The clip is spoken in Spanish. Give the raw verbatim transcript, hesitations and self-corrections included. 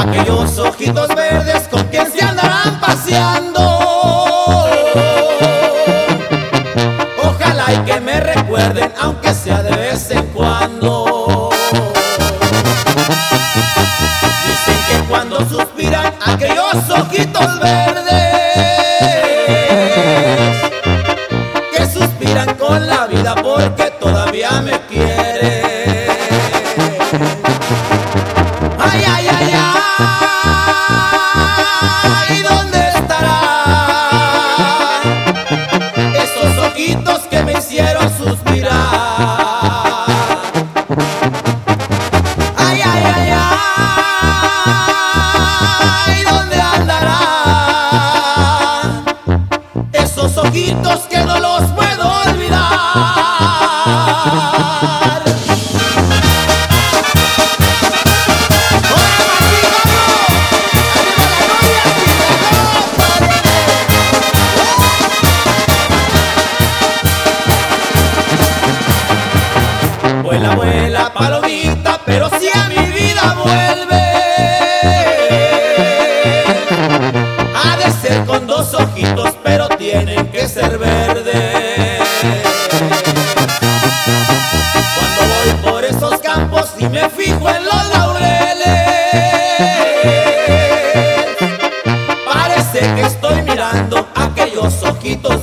aquellos ojitos verdes con quien se andarán paseando. Ojalá y que me recuerden, aunque sea de vez en cuando. Dicen que cuando suspiran aquellos ojitos verdes, que suspiran con la vida porque todavía me quieren. Ay, ay, ay, ay, ¿dónde estarán esos ojitos que me hicieron suspirar? Ay, ay, ay, ay, ¿dónde andarán esos ojitos que no los puedo olvidar? Vuela, vuela, palomita, pero si a mi vida vuelve, ha de ser con dos ojitos, pero tienen que ser verdes. Cuando voy por esos campos y me fijo en los laureles, parece que estoy mirando aquellos ojitos